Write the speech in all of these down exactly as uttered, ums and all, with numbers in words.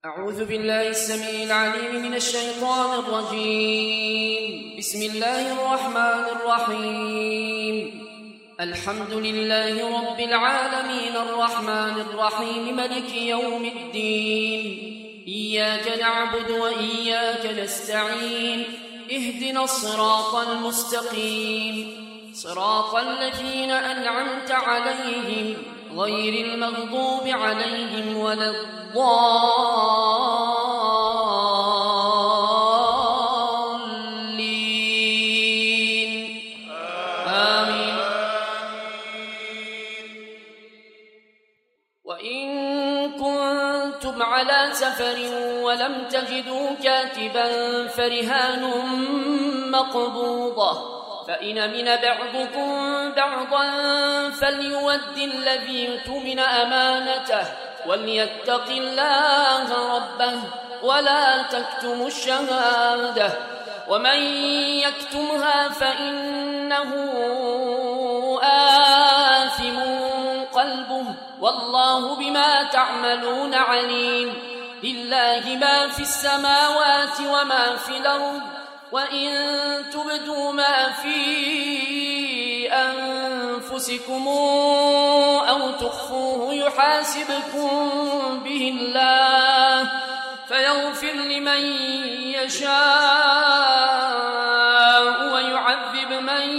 أعوذ بالله السميع العليم من الشيطان الرجيم. بسم الله الرحمن الرحيم. الحمد لله رب العالمين الرحمن الرحيم مالك يوم الدين. إياك نعبد وإياك نستعين. اهدنا الصراط المستقيم صراط الذين أنعمت عليهم غير المغضوب عليهم ولا الضالين. آمين. وإن كنتم على سفر ولم تجدوا كاتبا فرهان مقبوضة، فإن أمن بعضكم بعضا فليؤد الذي اؤتمن أمانته وليتق الله ربه ولا تكتموا الشهادة، ومن يكتمها فإنه آثم قلبه والله بما تعملون عليم. لله ما في السماوات وما في الأرض، وإن تبدوا ما في أنفسكم أو تخفوه يحاسبكم به الله فيغفر لمن يشاء ويعذب من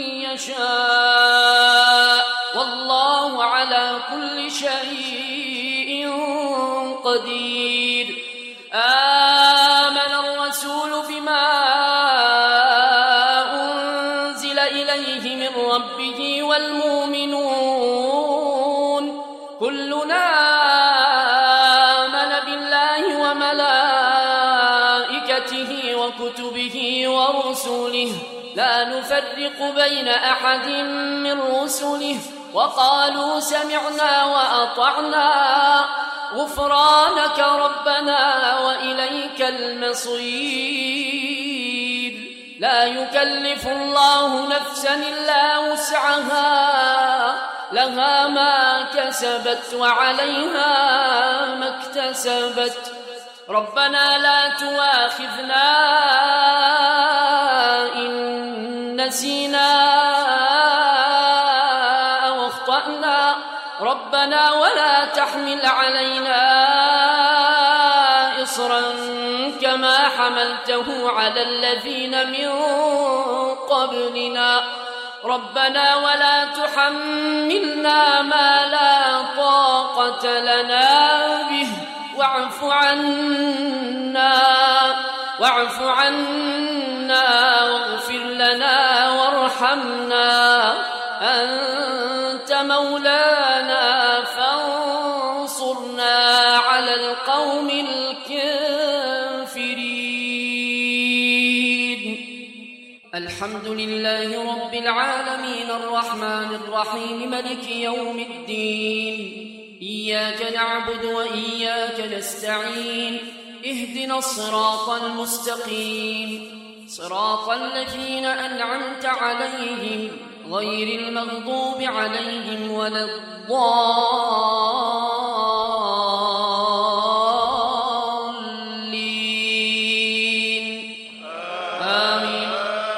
يشاء، والله على كل شيء قدير. آمن الرسول بما ربه والمؤمنون كلنا آمن بالله وملائكته وكتبه ورسله لا نفرق بين أحد من رسله وقالوا سمعنا وأطعنا غفرانك ربنا وإليك المصير. لا يكلف الله نفسا إلا وسعها لها ما كسبت وعليها ما اكتسبت. ربنا لا تؤاخذنا إن نسينا أو أخطأنا ربنا ولا تحمل علينا إصرا كما حملته على الذين من قبلنا ربنا ولا تحملنا ما لا طاقة لنا به واعف عنا واعف عنا واغفر لنا وارحمنا أنت مولانا فانصرنا على القوم الكافرين. الحمد لله رب العالمين الرحمن الرحيم مالك يوم الدين. إياك نعبد وإياك نستعين. اهدنا الصراط المستقيم صراط الذين أنعمت عليهم غير المغضوب عليهم ولا الضالين. آمين.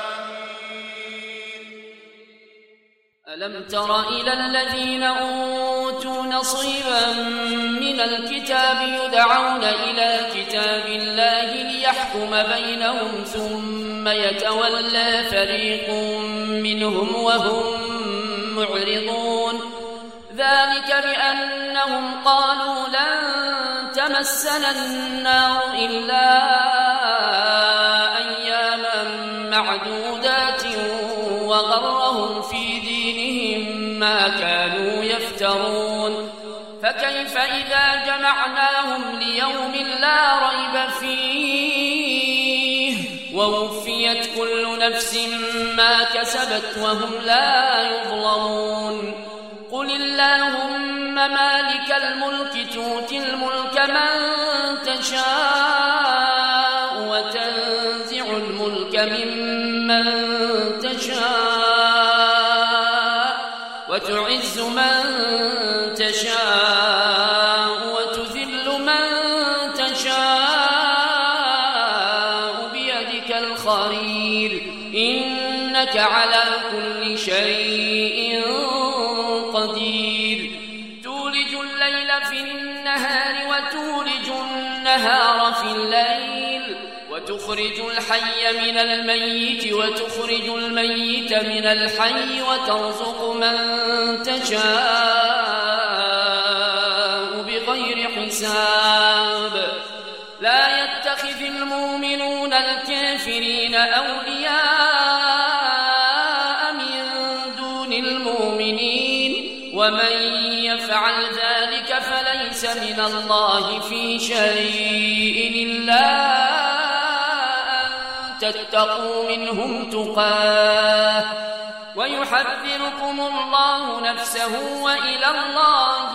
ألم تر إلى الذين أوتوا نصيبا من الكتاب يدعون إلى كتاب الله ليحكم بينهم ثم يتولى فريق منهم وهم معرضون. ذلك بأنهم قالوا لن تمسنا النار إلا أياما معدودات وغرهم في دينهم ما كانوا يفترون. فكيف إذا جمعناهم ليوم لا ريب فيه ووفيت كل نفس ما كسبت وهم لا يظلمون. قل اللهم مالك الملك تؤتي الملك من تشاء وتنزع الملك ممن تشاء وتعز من تشاء وتذل من تشاء على كل شيء قدير تولج الليل في النهار وتولج النهار في الليل وتخرج الحي من الميت وتخرج الميت من الحي وترزق من تشاء بغير حساب لا يتخذ المؤمنون الكافرين أولياء من دون المؤمنين ومن يفعل ذلك فليس من الله في شيء إلا تتقوا منهم تقاه ويحذركم الله نفسه وإلى الله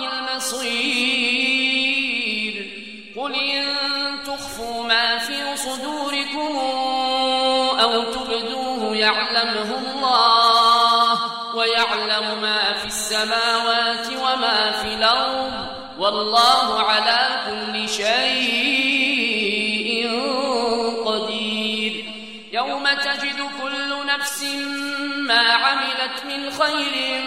المصير قل إن تخفوا ما في صدوركم أو تبدوه يعلمه الله ويعلم ما في السماوات وما في الأرض والله على كل شيء قدير يوم تجد كل نفس ما عملت من خير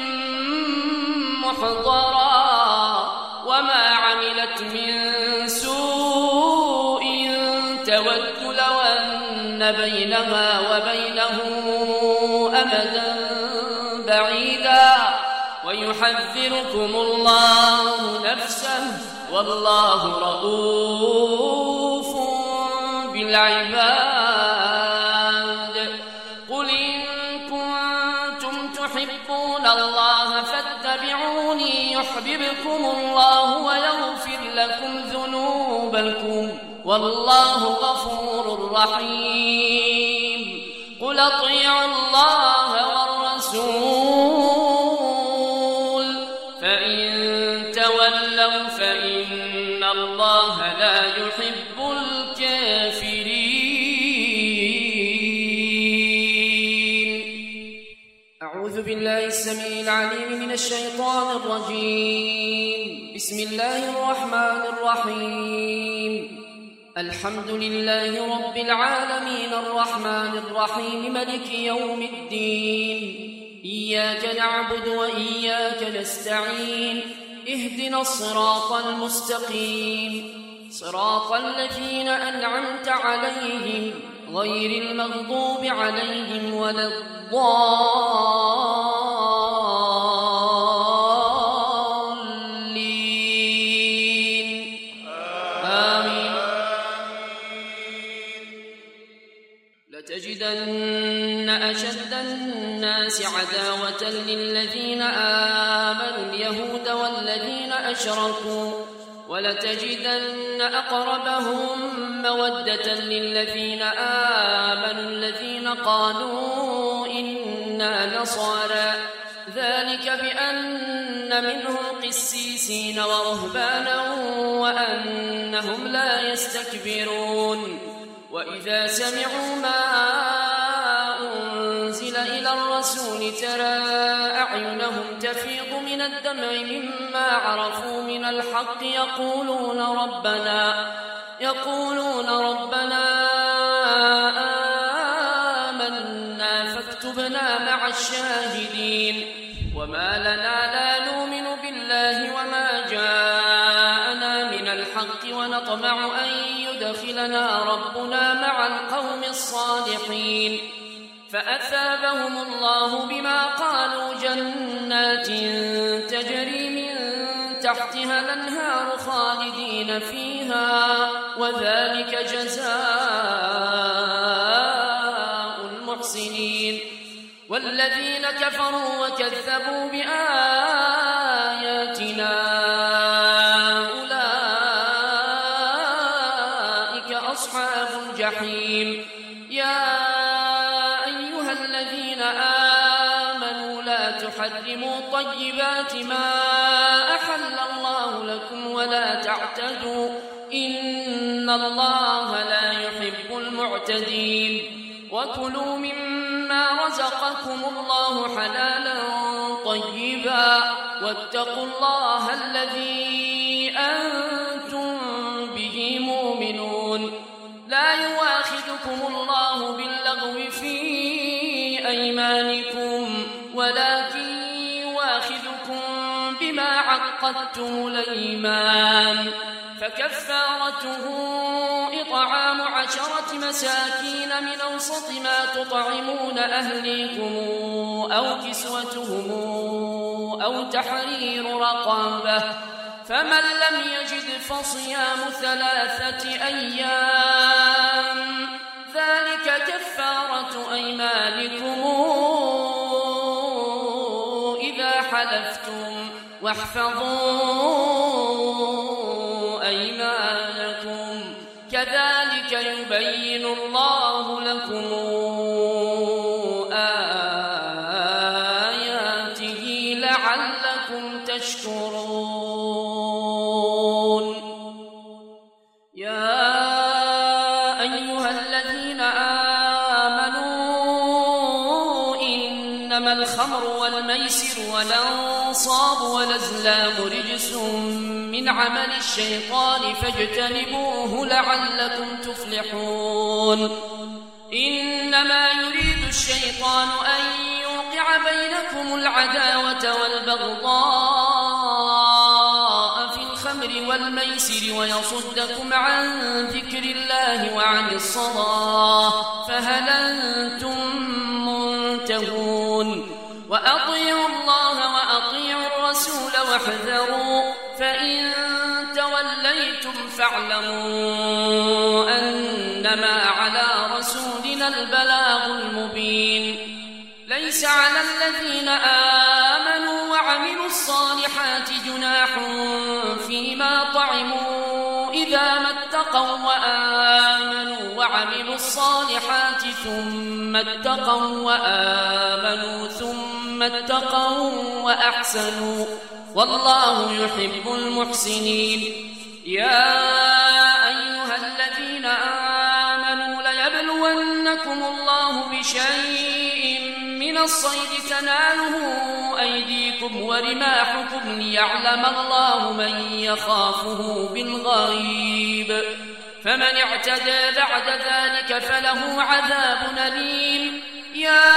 محضرا وما عملت من سوء تود لو أن بينها وبينه أمدا بعيدا ويحذركم الله نفسه والله رؤوف بالعباد قل إن كنتم تحبون الله فاتبعوني يحببكم الله ويغفر لكم ذنوبكم والله غفور رحيم قل أطيعوا الله والرسول فإن تولوا فإن الله لا يحب الكافرين. أعوذ بالله السميع العليم من الشيطان الرجيم. بسم الله الرحمن الرحيم. الحمد لله رب العالمين الرحمن الرحيم مالك يوم الدين إياك نعبد وإياك نستعين اهدنا الصراط المستقيم صراط الذين أنعمت عليهم غير المغضوب عليهم ولا الضالين آمين. لتجدن أشد الناس عداوة للذين آمنوا اليهود والذين أشركوا ولتجدن أقربهم مودة للذين آمنوا الذين قالوا إنا نصارى ذلك بأن منهم قسيسين ورهبانا وأنهم لا يستكبرون وإذا سمعوا ما أنزل إلى الرسول ترى أعينهم تفيض من الدمع مما عرفوا من الحق يقولون ربنا يقولون ربنا آمنا فاكتبنا مع الشاهدين وما لنا لا نؤمن بالله وما جاءنا من الحق ونطمع أن يدخلنا ربنا مع القوم الصالحين فأثابهم الله بما قالوا جنات تجري من تحتها الأنهار خالدين فيها وذلك جزاء المحسنين والذين كفروا وكذبوا بآياتنا أولئك أصحاب الجحيم. يا أيها الذين آمنوا لا تحرموا طيبات ما أحل الله لكم ولا تعتدوا إن الله لا يحب المعتدين وكلوا مما رزقكم الله حلالا طيبا واتقوا الله الذي أنتم به مؤمنون. لا يؤاخذكم الله باللغو في أيمانكم عقدتم الأيمان فكفارته إطعام عشرة مساكين من أوسط ما تطعمون أهليكم أو كسوتهم أو تحرير رقبة فمن لم يجد فصيام ثلاثة أيام ذلك كفارة أيمانكم إذا حلفتم واحفظوا أيمانكم كذلك يبين الله لكم آياته لعلكم تشكرون. يا أيها الذين آمنوا إنما الخمر والميسر والأنصاب والأزلام رجس من عمل الشيطان فاجتنبوه لعلكم تفلحون. إنما يريد الشيطان أن يوقع بينكم العداوة والبغضاء في الخمر والميسر ويصدكم عن ذكر الله وعن الصلاة فهل أنتم منتهون. وأطيعوا الله وأطيعوا الرسول واحذروا فإن توليتم فاعلموا أنما على رسولنا البلاغ المبين. ليس على الذين آمنوا وعملوا الصالحات جناح فيما طعموا إذا ما اتقوا وآمنوا وعملوا الصالحات ثم اتقوا وآمنوا ثم اتقوا وأحسنوا والله يحب المحسنين. يا أيها الذين آمنوا ليبلونكم الله بشيء من الصيد تناله أيديكم ورماحكم ليعلم الله من يخافه بالغيب فمن اعتدى بعد ذلك فله عذاب أليم. يا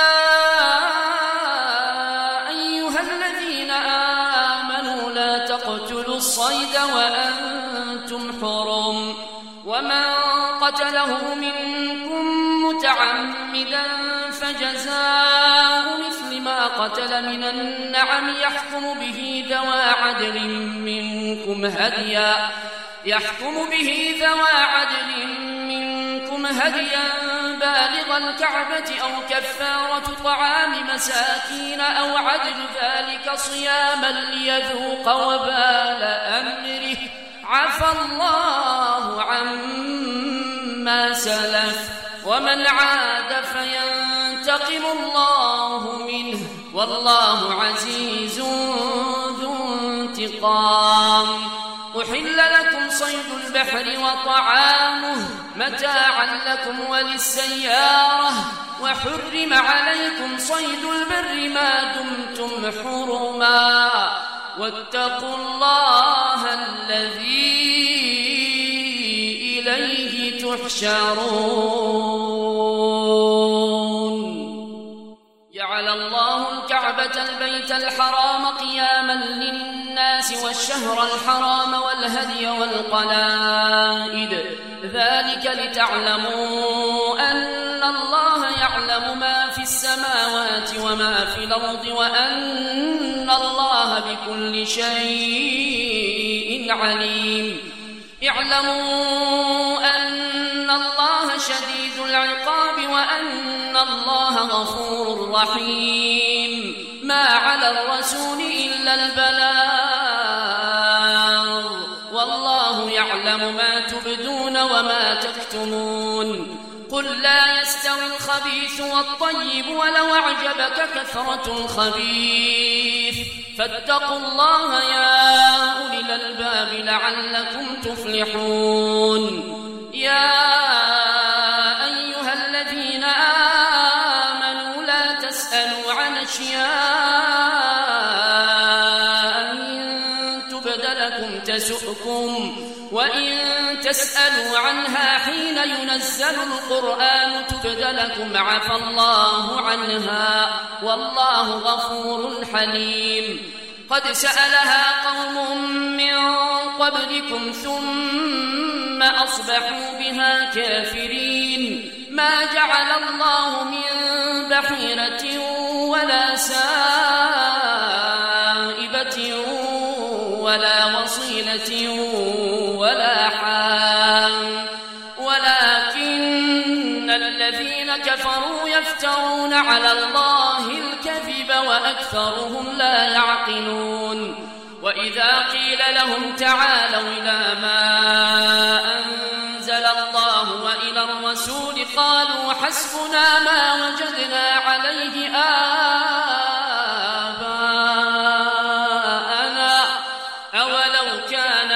أيها الذين آمنوا لا تقتلوا الصيد وأنتم حرم ومن قتله منكم متعمدا فجزاء مثل ما قتل من النعم يحكم به ذوى عدل منكم هديا يحكم به ذوى عدل منكم هديا بالغ الكعبة أو كفارة طعام مساكين أو عدل ذلك صياما ليذوق وبال أمره عفى الله عما سلف ومن عاد فينتقم الله منه والله عزيز ذو انتقام. أحل لكم صيد البحر وطعامه متاعا لكم وللسيارة وحرم عليكم صيد البر ما دمتم حرما واتقوا الله الذي إليه تحشرون. جعل الله الكعبة البيت الحرام قياما للناس والشهر الحرام والهدي والقلائد ذلك لتعلموا أن الله يعلم ما في السماوات وما في الأرض وأن الله بكل شيء عليم. اعلموا أن الله شديد العقاب وأن الله غفور رحيم. ما على الرسول إلا البلاغ والله يعلم ما تبدون وما تكتمون. قل لا يستوي الخبيث والطيب ولو أعجبك كثرة الخبيث فاتقوا الله يا أولي الألباب لعلكم تفلحون. يا أيها الذين آمنوا لا تسألوا عن أشياء إن تبد لكم تسؤكم وإن تسألوا عنها حين ينزل القرآن تبد لكم عفى الله عنها والله غفور حليم. قد سألها قوم من قبلكم ثم أصبحوا بها كافرين ما جعل الله من بحيرة ولا سائبة ولا وصيلة ولا حام ولكن الذين كفروا يفترون على الله الكذب وأكثرهم لا يعقلون وإذا قيل لهم تعالوا إلى ما أنزل الله وإلى الرسول قالوا حسبنا ما وجدنا عليه آباءنا أولو كان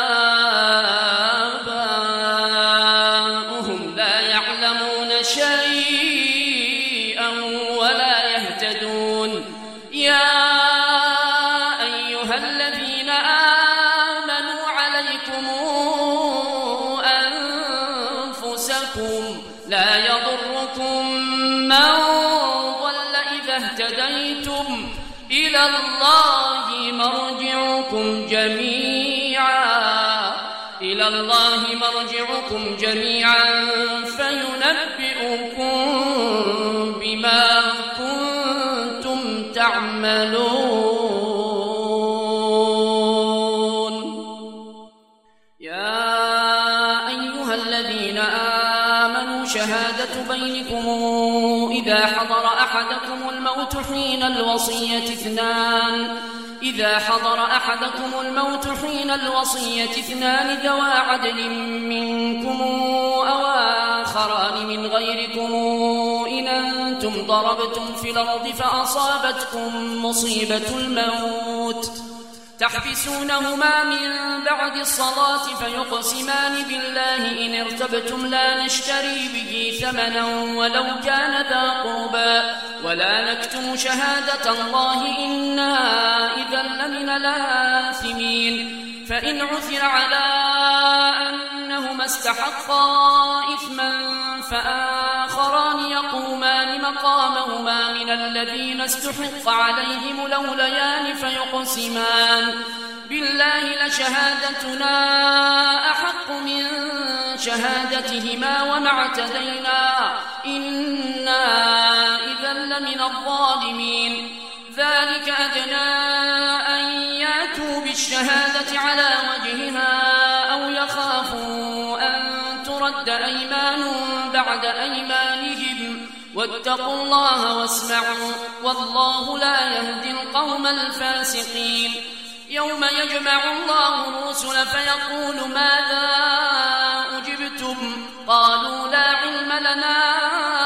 آباؤهم لا يعلمون شيئا ولا يهتدون يا أيها الذين آمنوا عليكم أنفسكم لا يضركم من ضل إذا اهتديتم إلى الله مرجعكم جميعا إلى الله مرجعكم جميعا فينبئكم بما كنتم تعملون يا أيها الذين آمنوا شهادة بينكم إذا حضر أحدكم الموت حين الوصية اثنان إذا حضر أحدكم الموت حين الوصية اثنان ذوى عدل منكم أو آخران من غيركم إن أنتم ضربتم في الأرض فأصابتكم مصيبة الموت تحبسونهما من بعد الصلاة فيقسمان بالله إن ارتبتم لا نشتري به ثمنا ولو كان ذا قربى ولا نكتم شهادة الله إنا إذا لمن الآثمين فإن عثر على أنهما استحقا إثما فآخران يقومان مقامهما من الذين استحق عليهم الأوليان فيقسمان بالله لشهادتنا أحق من شهادتهما وما اعتدينا إنا إذا لمن الظالمين ذلك أدنى أن يأتوا بالشهادة على وجهها أو يخافوا أن ترد أيمان بعد أيمانهم واتقوا الله واسمعوا والله لا يهدي القوم الفاسقين يوم يجمع الله الرسل فيقول ماذا أجبتم قالوا لا علم لنا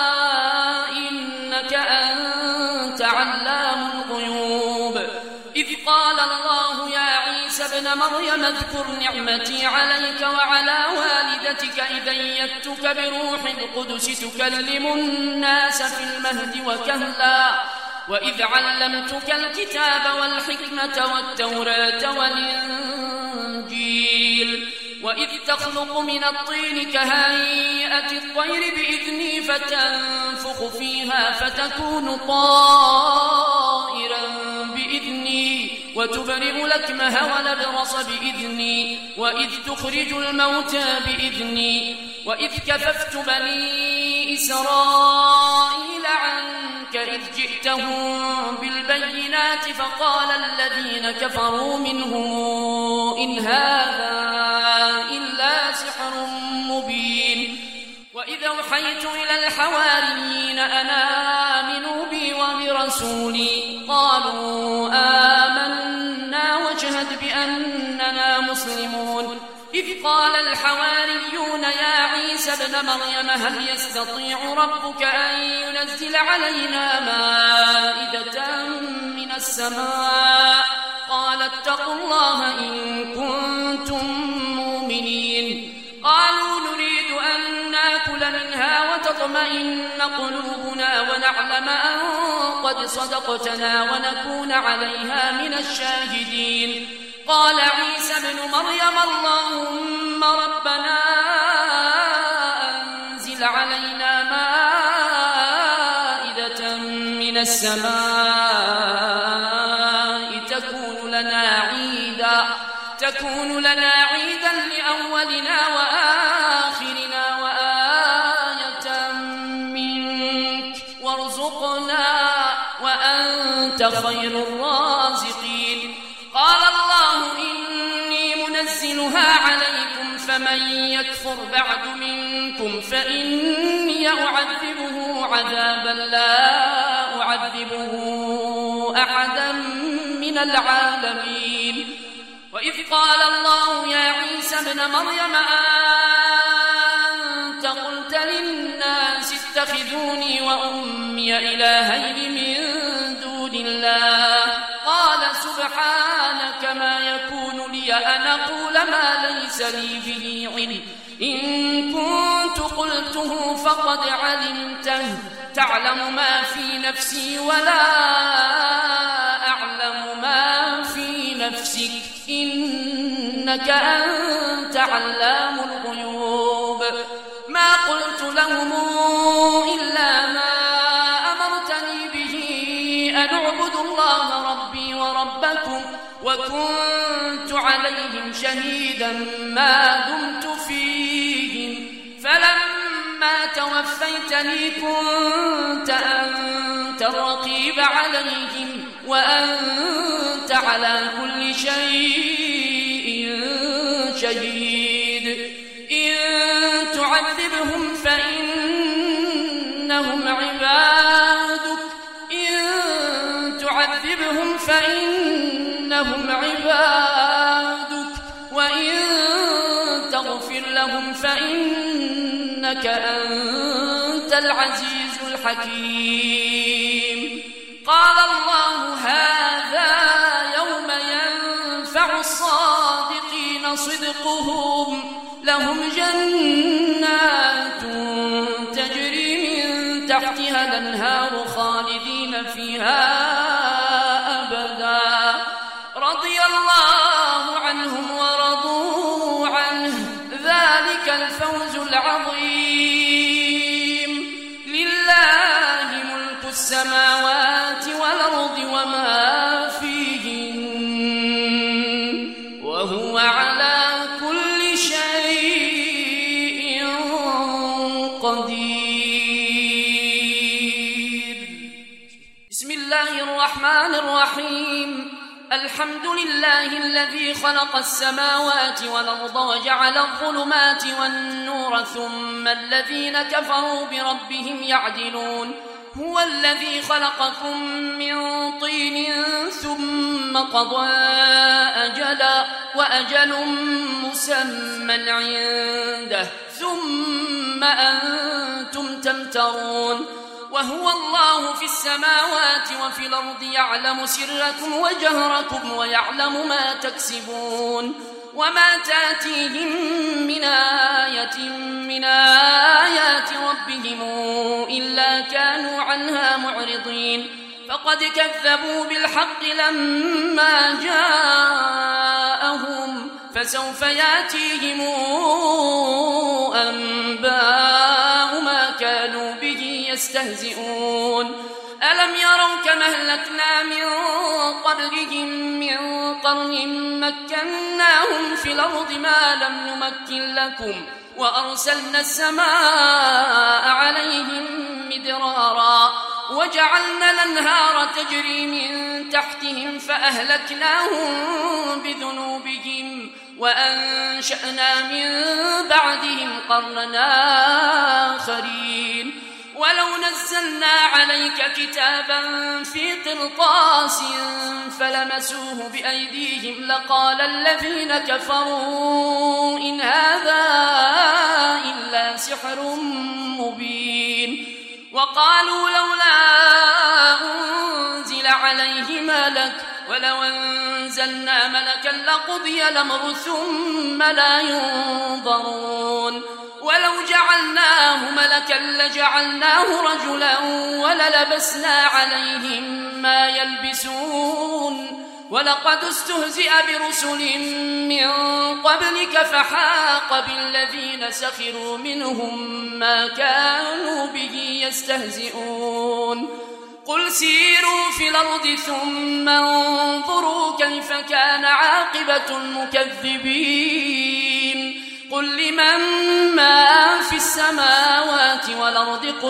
إنك أنت علام الغيوب إذ قال الله يا عيسى ابن مريم اذكر نعمتي عليك وعلى والدتك إذ أيدتك بروح القدس تكلم الناس في المهد وكهلا وإذ علمتك الكتاب والحكمة والتوراة والإنجيل وإذ تخلق من الطين كهيئة الطير بإذني فتنفخ فيها فتكون طائرا بإذني وتبرئ الأكمه والأبرص بإذني وإذ تخرج الموتى بإذني وإذ كففت بني إسرائيل عنك إذ جئتهم بالبينات فقال الذين كفروا منهم إن هذا إلا سحر مبين وإذ أوحيت إلى الحواريين أن آمنوا بي وبرسولي قالوا آمنا واشهد بأننا مسلمون إذ قال الحواريون يا عيسى ابن مريم هل يستطيع ربك أن ينزل علينا مائدة من السماء قال اتقوا الله إن كنتم مؤمنين قالوا نريد أن نأكل منها وتطمئن قلوبنا ونعلم أن قد صدقتنا ونكون عليها من الشاهدين قال عيسى ابن مريم اللهم ربنا أنزل علينا مائدة من السماء تكون تكون لنا عيدا لأولنا وآخرنا وآية منك وارزقنا وأنت خير الرازقين. قال الله إني منزلها عليكم فمن يكفر بعد منكم فإني أعذبه عذابا لا أعذبه أحدا من العالمين. وإذ قال الله يا عيسى ابن مريم أنت قلت للناس اتخذوني وأمي إلهين من دون الله قال سبحانك ما يكون لي أن أقول ما ليس لي به علم إن كنت قلته فقد علمته تعلم ما في نفسي ولا أعلم ما في نفسك إنك أنت علام الغيوب. ما قلت لهم إلا ما أمرتني به أن اعبدوا الله ربي وربكم وكنت عليهم شهيدا ما دمت فيهم فلما توفيتني كنت أنت الرقيب عليهم وأنت على كل شيء شهيد. إن تعذبهم فإنهم عبادك إن تعذبهم فإنهم عبادك وإن تغفر لهم فإنك أنت العزيز الحكيم. قال الله هذا يوم ينفع الصادقين صدقهم لهم جنات تجري من تحتها الأنهار خالدين فيها أبدا رضي الله عنهم ورضوا عنه ذلك الفوز العظيم. لله ملك السماوات والأرض وما فيهن وهو على كل شيء قدير. بسم الله الرحمن الرحيم. الحمد لله الذي خلق السماوات والأرض وجعل الظلمات والنور ثم الذين كفروا بربهم يعدلون. هو الذي خلقكم من طين ثم قضى أجلا وأجل مسمى عنده ثم أنتم تمترون. وهو الله في السماوات وفي الأرض يعلم سركم وجهركم ويعلم ما تكسبون وما تأتيهم من آية من آيات ربهم إلا كانوا عنها معرضين. فقد كذبوا بالحق لما جاءهم فسوف يأتيهم أنباء ما كانوا به يستهزئون. ألم يروا كما أهلكنا من قبلهم من قرن مكناهم في الأرض ما لم نمكن لكم وأرسلنا السماء عليهم مدرارا وجعلنا الأنهار تجري من تحتهم فأهلكناهم بذنوبهم وأنشأنا من بعدهم قرنا آخرين. ولو نزلنا عليك كتابا في قرطاس فلمسوه بأيديهم لقال الذين كفروا إن هذا إلا سحر مبين. وقالوا لولا أنزل عليه ملك ولو أنزلنا ملكا لقضي الأمر ثم لا ينظرون. ولو جعلناه ملكا لجعلناه رجلا وللبسنا عليهم ما يلبسون. ولقد استهزئ برسل من قبلك فحاق بالذين سخروا منهم ما كانوا به يستهزئون. قل سيروا في الأرض ثم انظروا كيف كان عاقبة المكذبين قل لمن ما في السماوات والأرض قل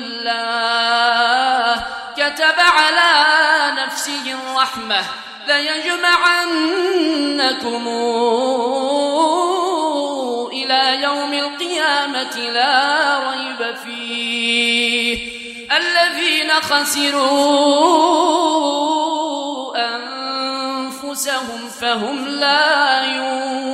لله كتب على نفسه الرحمة ليجمعنكم إلى يوم القيامة لا ريب فيه الذين خسروا أنفسهم فهم لا ينصرون